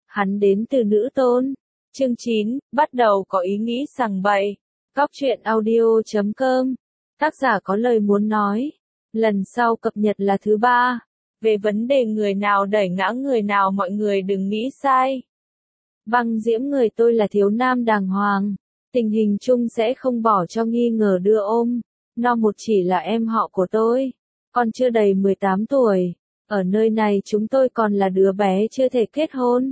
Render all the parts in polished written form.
hắn đến từ nữ tôn. Chương 9, bắt đầu có ý nghĩ sằng bậy. Cóc truyện audio.com. Tác giả có lời muốn nói. Lần sau cập nhật là thứ 3. Về vấn đề người nào đẩy ngã người nào mọi người đừng nghĩ sai. Băng Diễm người tôi là thiếu nam đàng hoàng. Tình hình chung sẽ không bỏ cho nghi ngờ đưa ôm. Nó một chỉ là em họ của tôi. Còn chưa đầy 18 tuổi. Ở nơi này chúng tôi còn là đứa bé chưa thể kết hôn.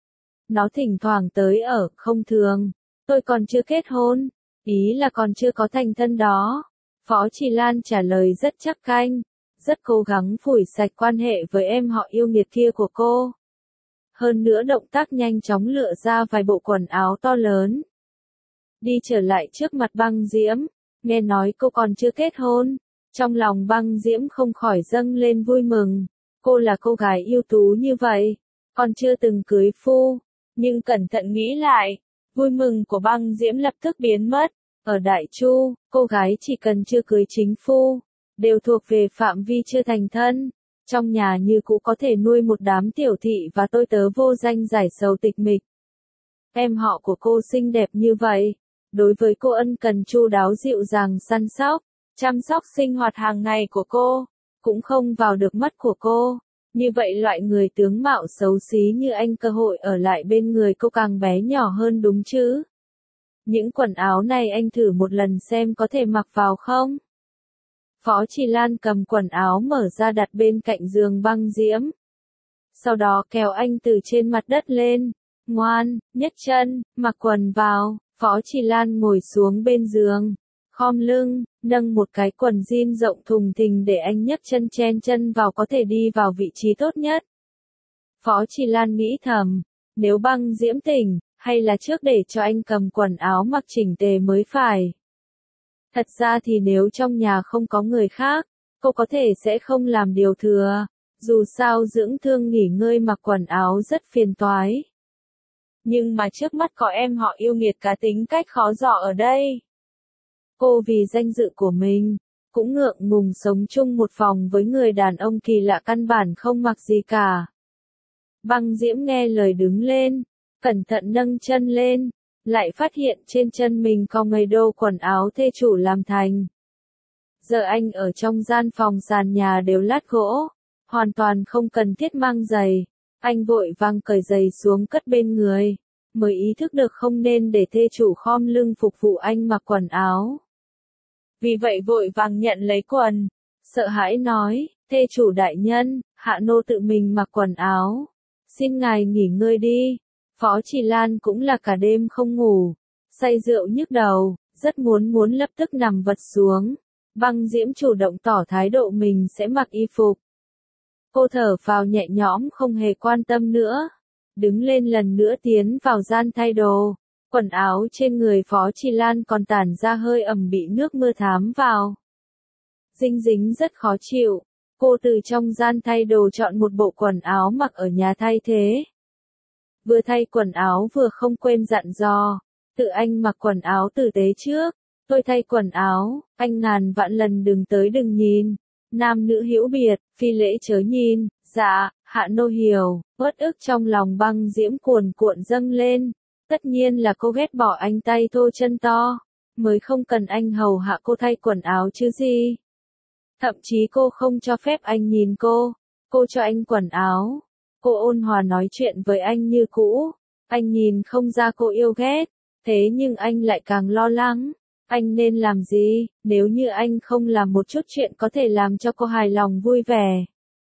Nó thỉnh thoảng tới ở, không thường. Tôi còn chưa kết hôn. Ý là còn chưa có thành thân đó. Phó Trì Lan trả lời rất chắc canh. Rất cố gắng phủi sạch quan hệ với em họ yêu nghiệt kia của cô. Hơn nữa động tác nhanh chóng lựa ra vài bộ quần áo to lớn. Đi trở lại trước mặt Băng Diễm. Nghe nói cô còn chưa kết hôn. Trong lòng Băng Diễm không khỏi dâng lên vui mừng. Cô là cô gái ưu tú như vậy. Còn chưa từng cưới phu. Nhưng cẩn thận nghĩ lại. Vui mừng của Băng Diễm lập tức biến mất. Ở Đại Chu, cô gái chỉ cần chưa cưới chính phu. Đều thuộc về phạm vi chưa thành thân. Trong nhà như cũ có thể nuôi một đám tiểu thị và tôi tớ vô danh giải sầu tịch mịch. Em họ của cô xinh đẹp như vậy. Đối với cô ân cần chu đáo dịu dàng săn sóc, chăm sóc sinh hoạt hàng ngày của cô, cũng không vào được mắt của cô. Như vậy loại người tướng mạo xấu xí như anh cơ hội ở lại bên người cô càng bé nhỏ hơn đúng chứ. Những quần áo này anh thử một lần xem có thể mặc vào không? Phó Trì Lan cầm quần áo mở ra đặt bên cạnh giường Băng Diễm. Sau đó kéo anh từ trên mặt đất lên. Ngoan, nhấc chân, mặc quần vào. Phó Trì Lan ngồi xuống bên giường. Khom lưng, nâng một cái quần jean rộng thùng thình để anh nhấc chân chen chân vào có thể đi vào vị trí tốt nhất. Phó Trì Lan nghĩ thầm. Nếu Băng Diễm tỉnh, hay là trước để cho anh cầm quần áo mặc chỉnh tề mới phải. Thật ra thì nếu trong nhà không có người khác, cô có thể sẽ không làm điều thừa. Dù sao dưỡng thương nghỉ ngơi mặc quần áo rất phiền toái. Nhưng mà trước mắt có em họ yêu nghiệt cá tính cách khó dò ở đây. Cô vì danh dự của mình, cũng ngượng ngùng sống chung một phòng với người đàn ông kỳ lạ căn bản không mặc gì cả. Băng Diễm nghe lời đứng lên, cẩn thận nâng chân lên, lại phát hiện trên chân mình có mấy đô quần áo thê chủ làm thành. Giờ anh ở trong gian phòng sàn nhà đều lát gỗ, hoàn toàn không cần thiết mang giày. Anh vội vàng cởi giày xuống cất bên người, mới ý thức được không nên để thê chủ khom lưng phục vụ anh mặc quần áo. Vì vậy vội vàng nhận lấy quần, sợ hãi nói, thê chủ đại nhân, hạ nô tự mình mặc quần áo. Xin ngài nghỉ ngơi đi. Phó Trì Lan cũng là cả đêm không ngủ, say rượu nhức đầu, rất muốn lập tức nằm vật xuống. Băng Diễm chủ động tỏ thái độ mình sẽ mặc y phục. Cô thở phào nhẹ nhõm không hề quan tâm nữa. Đứng lên lần nữa tiến vào gian thay đồ. Quần áo trên người Phó Trì Lan còn tản ra hơi ẩm bị nước mưa thám vào. Dinh dính rất khó chịu. Cô từ trong gian thay đồ chọn một bộ quần áo mặc ở nhà thay thế. Vừa thay quần áo vừa không quên dặn dò. Tự anh mặc quần áo tử tế trước. Tôi thay quần áo, anh ngàn vạn lần đừng tới đừng nhìn. Nam nữ hữu biệt, phi lễ chớ nhìn. Dạ, hạ nô hiểu. Uất ức trong lòng Băng Diễm cuồn cuộn dâng lên. Tất nhiên là cô ghét bỏ anh tay thô chân to. Mới không cần anh hầu hạ cô thay quần áo chứ gì. Thậm chí cô không cho phép anh nhìn cô. Cô cho anh quần áo. Cô ôn hòa nói chuyện với anh như cũ. Anh nhìn không ra cô yêu ghét. Thế nhưng anh lại càng lo lắng. Anh nên làm gì, nếu như anh không làm một chút chuyện có thể làm cho cô hài lòng vui vẻ?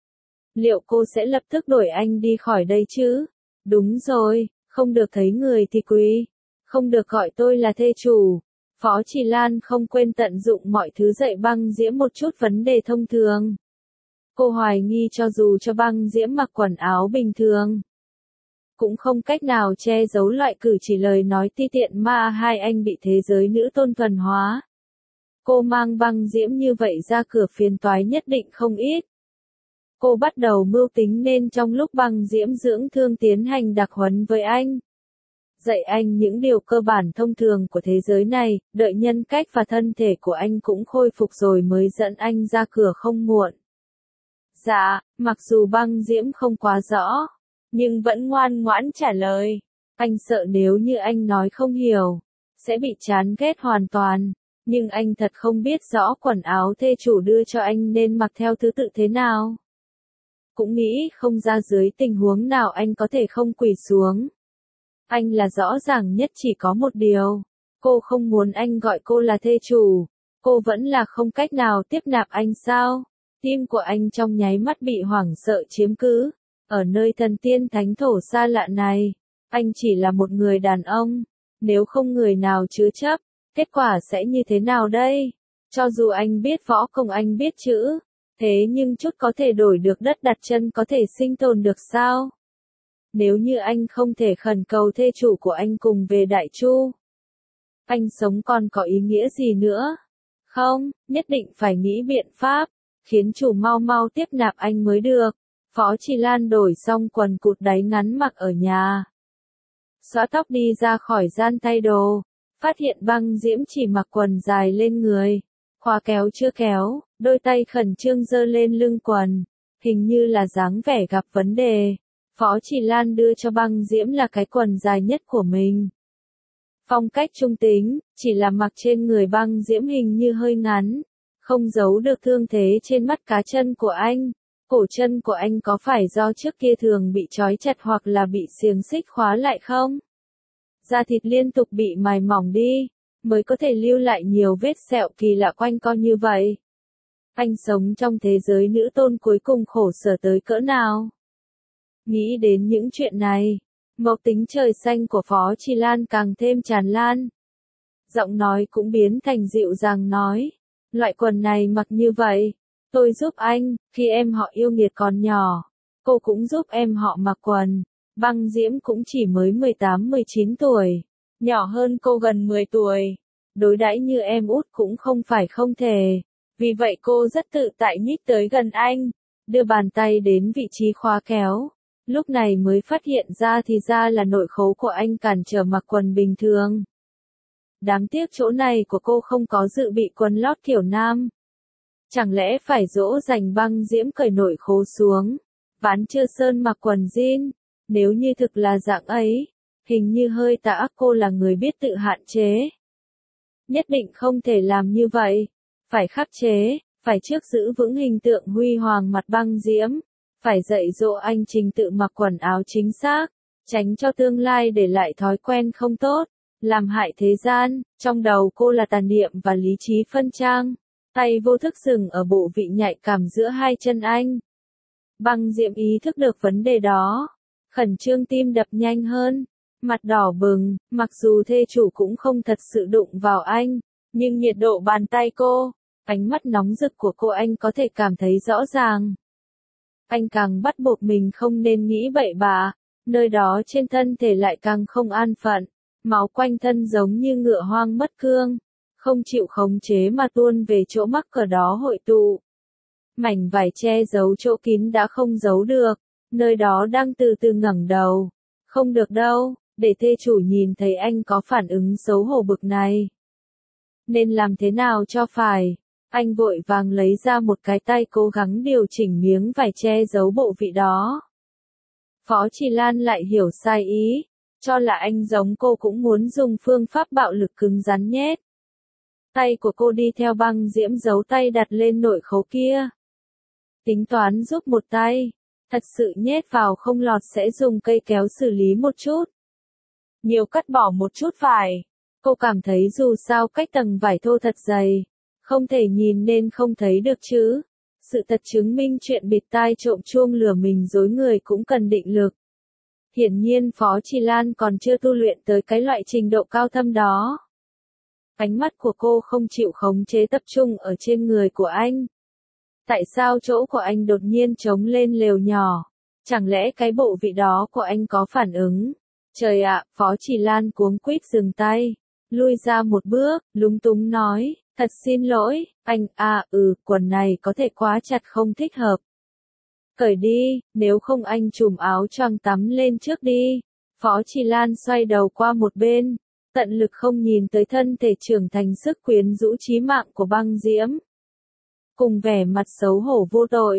Liệu cô sẽ lập tức đuổi anh đi khỏi đây chứ? Đúng rồi, không được thấy người thì quỳ. Không được gọi tôi là thê chủ. Phó Trì Lan không quên tận dụng mọi thứ dạy Băng Diễm một chút vấn đề thông thường. Cô hoài nghi cho dù cho Băng Diễm mặc quần áo bình thường, cũng không cách nào che giấu loại cử chỉ lời nói ti tiện mà hai anh bị thế giới nữ tôn thuần hóa. Cô mang Băng Diễm như vậy ra cửa phiền toái nhất định không ít. Cô bắt đầu mưu tính nên trong lúc Băng Diễm dưỡng thương tiến hành đặc huấn với anh. Dạy anh những điều cơ bản thông thường của thế giới này, đợi nhân cách và thân thể của anh cũng khôi phục rồi mới dẫn anh ra cửa không muộn. Dạ, mặc dù Băng Diễm không quá rõ, nhưng vẫn ngoan ngoãn trả lời. Anh sợ nếu như anh nói không hiểu, sẽ bị chán ghét hoàn toàn. Nhưng anh thật không biết rõ quần áo thê chủ đưa cho anh nên mặc theo thứ tự thế nào. Cũng nghĩ không ra dưới tình huống nào anh có thể không quỳ xuống. Anh là rõ ràng nhất chỉ có một điều. Cô không muốn anh gọi cô là thê chủ. Cô vẫn là không cách nào tiếp nạp anh sao? Tim của anh trong nháy mắt bị hoảng sợ chiếm cứ. Ở nơi thần tiên thánh thổ xa lạ này, anh chỉ là một người đàn ông. Nếu không người nào chứa chấp, kết quả sẽ như thế nào đây? Cho dù anh biết võ công, anh biết chữ, thế nhưng chút có thể đổi được đất đặt chân có thể sinh tồn được sao? Nếu như anh không thể khẩn cầu thê chủ của anh cùng về Đại Chu, anh sống còn có ý nghĩa gì nữa? Không, nhất định phải nghĩ biện pháp, khiến chủ mau mau tiếp nạp anh mới được. Phó Trì Lan đổi xong quần cụt đáy ngắn mặc ở nhà. Xõa tóc đi ra khỏi gian thay đồ, phát hiện Băng Diễm chỉ mặc quần dài lên người. Khóa kéo chưa kéo, đôi tay khẩn trương giơ lên lưng quần, hình như là dáng vẻ gặp vấn đề. Phó Trì Lan đưa cho Băng Diễm là cái quần dài nhất của mình. Phong cách trung tính, chỉ là mặc trên người Băng Diễm hình như hơi ngắn, không giấu được thương thế trên mắt cá chân của anh. Cổ chân của anh có phải do trước kia thường bị trói chặt hoặc là bị xiềng xích khóa lại không? Da thịt liên tục bị mài mỏng đi, mới có thể lưu lại nhiều vết sẹo kỳ lạ quanh co như vậy. Anh sống trong thế giới nữ tôn cuối cùng khổ sở tới cỡ nào? Nghĩ đến những chuyện này, mộc tính trời xanh của Phó Trì Lan càng thêm tràn lan. Giọng nói cũng biến thành dịu dàng nói, loại quần này mặc như vậy, tôi giúp anh, khi em họ yêu nghiệt còn nhỏ, cô cũng giúp em họ mặc quần. Băng Diễm cũng chỉ mới 18-19 tuổi, nhỏ hơn cô gần 10 tuổi. Đối đãi như em út cũng không phải không thể. Vì vậy cô rất tự tại nhích tới gần anh, đưa bàn tay đến vị trí khóa kéo. Lúc này mới phát hiện ra thì ra là nội khố của anh cản trở mặc quần bình thường. Đáng tiếc chỗ này của cô không có dự bị quần lót kiểu nam. Chẳng lẽ phải dỗ dành Băng Diễm cởi nội khố xuống, ván chưa sơn mặc quần jean? Nếu như thực là dạng ấy, hình như hơi tà ác. Cô là người biết tự hạn chế. Nhất định không thể làm như vậy. Phải khắc chế, phải trước giữ vững hình tượng huy hoàng mặt Băng Diễm. Phải dạy dỗ anh trình tự mặc quần áo chính xác, tránh cho tương lai để lại thói quen không tốt, làm hại thế gian. Trong đầu cô là tà niệm và lý trí phân trang. Tay vô thức dừng ở bộ vị nhạy cảm giữa hai chân anh. Băng Diễm ý thức được vấn đề đó. Khẩn trương tim đập nhanh hơn, mặt đỏ bừng, mặc dù thê chủ cũng không thật sự đụng vào anh, nhưng nhiệt độ bàn tay cô, ánh mắt nóng rực của cô anh có thể cảm thấy rõ ràng. Anh càng bắt buộc mình không nên nghĩ bậy bạ, nơi đó trên thân thể lại càng không an phận, máu quanh thân giống như ngựa hoang mất cương, không chịu khống chế mà tuôn về chỗ mắc cỡ đó hội tụ. Mảnh vải che giấu chỗ kín đã không giấu được. Nơi đó đang từ từ ngẩng đầu. Không được đâu, để thê chủ nhìn thấy anh có phản ứng xấu hổ bực này. Nên làm thế nào cho phải? Anh vội vàng lấy ra một cái tay cố gắng điều chỉnh miếng vải che giấu bộ vị đó. Phó Trì Lan lại hiểu sai ý, cho là anh giống cô cũng muốn dùng phương pháp bạo lực cứng rắn nhét. Tay của cô đi theo Băng Diễm giấu tay đặt lên nội khố kia. Tính toán giúp một tay. Thật sự nhét vào không lọt sẽ dùng cây kéo xử lý một chút. Nhiều cắt bỏ một chút vải. Cô cảm thấy dù sao cách tầng vải thô thật dày, không thể nhìn nên không thấy được chứ. Sự thật chứng minh chuyện bịt tai trộm chuông lừa mình dối người cũng cần định lực. Hiển nhiên Phó Trì Lan còn chưa tu luyện tới cái loại trình độ cao thâm đó. Ánh mắt của cô không chịu khống chế tập trung ở trên người của anh. Tại sao chỗ của anh đột nhiên trống lên lều nhỏ? Chẳng lẽ cái bộ vị đó của anh có phản ứng? Trời ạ, Phó Trì Lan cuống quýt dừng tay, lui ra một bước, lúng túng nói, thật xin lỗi, anh, quần này có thể quá chặt không thích hợp. Cởi đi, nếu không anh trùm áo choàng tắm lên trước đi. Phó Trì Lan xoay đầu qua một bên, tận lực không nhìn tới thân thể trưởng thành sức quyến rũ chí mạng của Băng Diễm. Cùng vẻ mặt xấu hổ vô tội,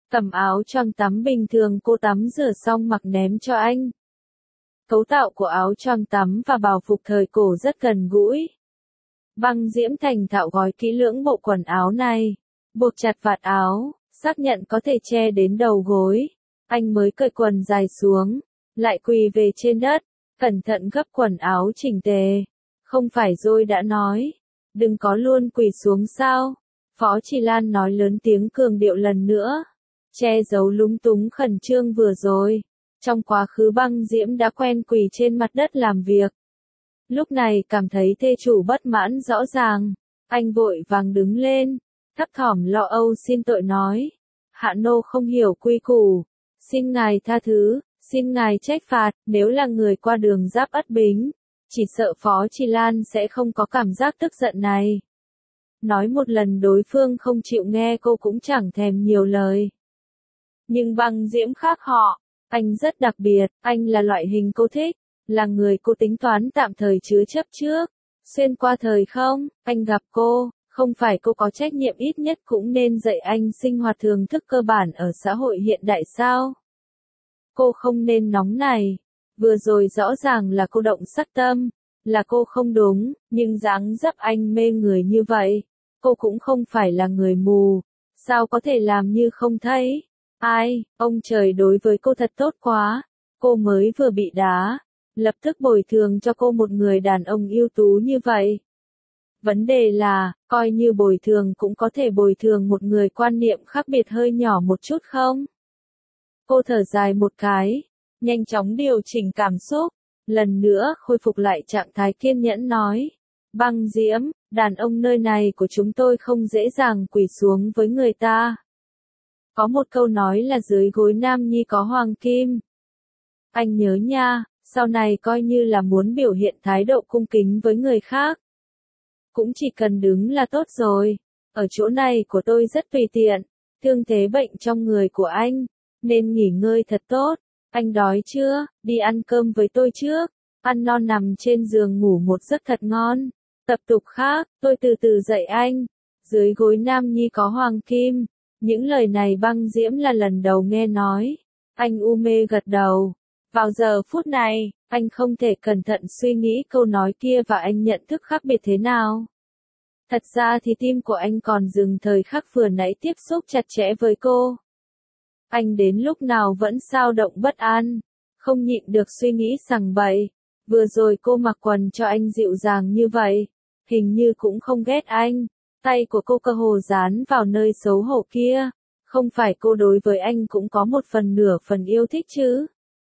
Tầm áo choàng tắm bình thường cô tắm rửa xong mặc ném cho anh. Cấu tạo của áo choàng tắm và bào phục thời cổ rất gần gũi. Băng Diễm thành thạo gói kỹ lưỡng bộ quần áo này, buộc chặt vạt áo, xác nhận có thể che đến đầu gối. Anh mới cởi quần dài xuống, lại quỳ về trên đất, cẩn thận gấp quần áo chỉnh tề. Không phải rồi đã nói, đừng có luôn quỳ xuống sao? Phó Chỉ Lan nói lớn tiếng cường điệu lần nữa, che giấu lúng túng khẩn trương vừa rồi. Trong quá khứ Băng Diễm đã quen quỳ trên mặt đất làm việc. Lúc này cảm thấy thê chủ bất mãn rõ ràng, anh vội vàng đứng lên, thấp thỏm lo âu xin tội nói. Hạ nô không hiểu quy củ, xin ngài tha thứ, xin ngài trách phạt, nếu là người qua đường giáp Ất Bính, chỉ sợ Phó Chỉ Lan sẽ không có cảm giác tức giận này. Nói một lần đối phương không chịu nghe cô cũng chẳng thèm nhiều lời. Nhưng Băng Diễm khác họ, anh rất đặc biệt, anh là loại hình cô thích, là người cô tính toán tạm thời chứa chấp trước. Xuyên qua thời không, anh gặp cô, không phải cô có trách nhiệm ít nhất cũng nên dạy anh sinh hoạt thường thức cơ bản ở xã hội hiện đại sao? Cô không nên nóng này. Vừa rồi rõ ràng là cô động sắc tâm, là cô không đúng, nhưng dáng dấp anh mê người như vậy. Cô cũng không phải là người mù, sao có thể làm như không thấy? Ai, ông trời đối với cô thật tốt quá. Cô mới vừa bị đá, lập tức bồi thường cho cô một người đàn ông ưu tú như vậy. Vấn đề là, coi như bồi thường cũng có thể bồi thường một người quan niệm khác biệt hơi nhỏ một chút không? Cô thở dài một cái, nhanh chóng điều chỉnh cảm xúc, lần nữa khôi phục lại trạng thái kiên nhẫn nói. Băng Diễm, đàn ông nơi này của chúng tôi không dễ dàng quỳ xuống với người ta. Có một câu nói là dưới gối nam nhi có hoàng kim. Anh nhớ nha, sau này coi như là muốn biểu hiện thái độ cung kính với người khác. Cũng chỉ cần đứng là tốt rồi. Ở chỗ này của tôi rất tùy tiện. Thương thế bệnh trong người của anh, nên nghỉ ngơi thật tốt. Anh đói chưa? Đi ăn cơm với tôi trước. Ăn no nằm trên giường ngủ một giấc thật ngon. Tập tục khác, tôi từ từ dạy anh. Dưới gối nam nhi có hoàng kim. Những lời này Băng Diễm là lần đầu nghe nói. Anh u mê gật đầu. Vào giờ phút này, anh không thể cẩn thận suy nghĩ câu nói kia và anh nhận thức khác biệt thế nào. Thật ra thì tim của anh còn dừng thời khắc vừa nãy tiếp xúc chặt chẽ với cô. Anh đến lúc nào vẫn dao động bất an, không nhịn được suy nghĩ sằng bậy. Vừa rồi cô mặc quần cho anh dịu dàng như vậy, hình như cũng không ghét anh. Tay của cô cơ hồ dán vào nơi xấu hổ kia. Không phải cô đối với anh cũng có một phần nửa phần yêu thích chứ?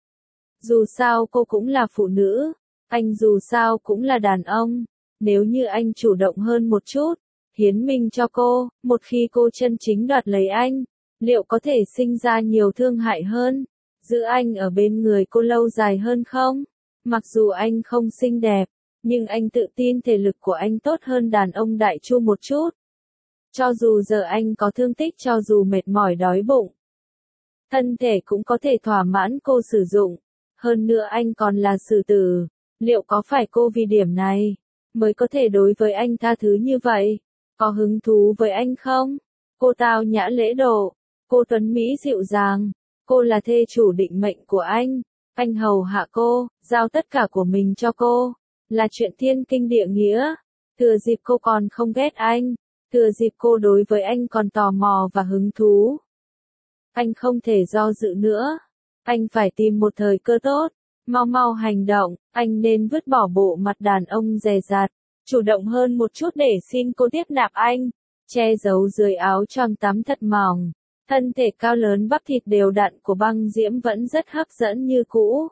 Dù sao cô cũng là phụ nữ, anh dù sao cũng là đàn ông. Nếu như anh chủ động hơn một chút, hiến mình cho cô, một khi cô chân chính đoạt lấy anh, liệu có thể sinh ra nhiều thương hại hơn? Giữ anh ở bên người cô lâu dài hơn không? Mặc dù anh không xinh đẹp, nhưng anh tự tin thể lực của anh tốt hơn đàn ông đại chu một chút. Cho dù giờ anh có thương tích, cho dù mệt mỏi đói bụng, thân thể cũng có thể thỏa mãn cô sử dụng. Hơn nữa anh còn là sử tử, liệu có phải cô vì điểm này mới có thể đối với anh tha thứ như vậy? Có hứng thú với anh không? Cô tao nhã lễ độ, cô tuấn mỹ dịu dàng, cô là thê chủ định mệnh của anh hầu hạ cô, giao tất cả của mình cho cô, là chuyện thiên kinh địa nghĩa. Thừa dịp cô còn không ghét anh, thừa dịp cô đối với anh còn tò mò và hứng thú, anh không thể do dự nữa. Anh phải tìm một thời cơ tốt, mau mau hành động, anh nên vứt bỏ bộ mặt đàn ông dè dặt, chủ động hơn một chút để xin cô tiếp nạp anh. Che giấu dưới áo choàng tắm thật mỏng, thân thể cao lớn bắp thịt đều đặn của Băng Diễm vẫn rất hấp dẫn như cũ.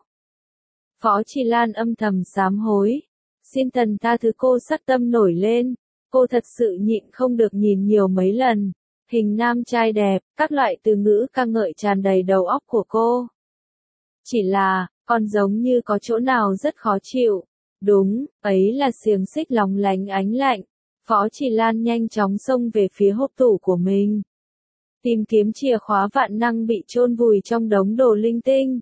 Phó Chỉ Lan âm thầm sám hối, xin thần tha thứ. Cô sắc tâm nổi lên, cô thật sự nhịn không được nhìn nhiều mấy lần. Hình nam trai đẹp, các loại từ ngữ ca ngợi tràn đầy đầu óc của cô. Chỉ là, còn giống như có chỗ nào rất khó chịu. Đúng, ấy là xiềng xích lóng lánh ánh lạnh. Phó Chỉ Lan nhanh chóng xông về phía hộp tủ của mình. Tìm kiếm chìa khóa vạn năng bị chôn vùi trong đống đồ linh tinh.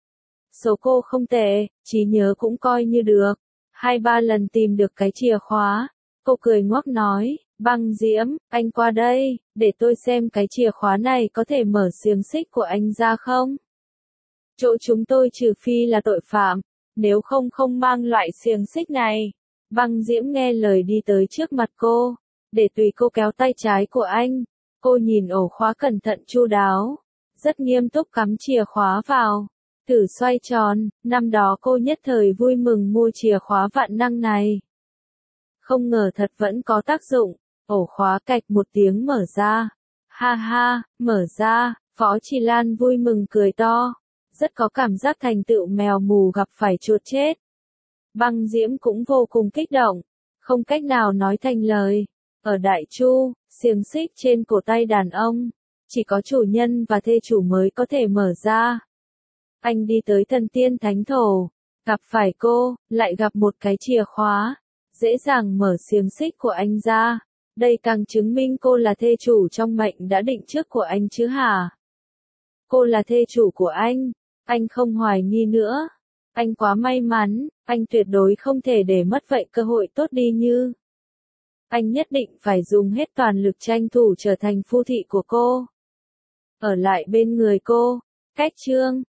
Số cô không tệ, trí nhớ cũng coi như được. 2-3 lần tìm được cái chìa khóa. Cô cười ngoác nói, Băng Diễm, anh qua đây, để tôi xem cái chìa khóa này có thể mở xiềng xích của anh ra không? Chỗ chúng tôi trừ phi là tội phạm, nếu không không mang loại xiềng xích này. Băng Diễm nghe lời đi tới trước mặt cô, để tùy cô kéo tay trái của anh. Cô nhìn ổ khóa cẩn thận chu đáo, rất nghiêm túc cắm chìa khóa vào, thử xoay tròn, năm đó cô nhất thời vui mừng mua chìa khóa vạn năng này. Không ngờ thật vẫn có tác dụng, ổ khóa cạch một tiếng mở ra. Ha ha, mở ra, Phó Trì Lan vui mừng cười to, rất có cảm giác thành tựu mèo mù gặp phải chuột chết. Băng Diễm cũng vô cùng kích động, không cách nào nói thành lời. Ở Đại Chu, xiềng xích trên cổ tay đàn ông, chỉ có chủ nhân và thê chủ mới có thể mở ra. Anh đi tới Thần Tiên Thánh Thổ, gặp phải cô, lại gặp một cái chìa khóa, dễ dàng mở xiềng xích của anh ra. Đây càng chứng minh cô là thê chủ trong mệnh đã định trước của anh chứ hả? Cô là thê chủ của anh không hoài nghi nữa. Anh quá may mắn, anh tuyệt đối không thể để mất vậy cơ hội tốt đi như. Anh nhất định phải dùng hết toàn lực tranh thủ trở thành phu thị của cô. Ở lại bên người cô. Cách chương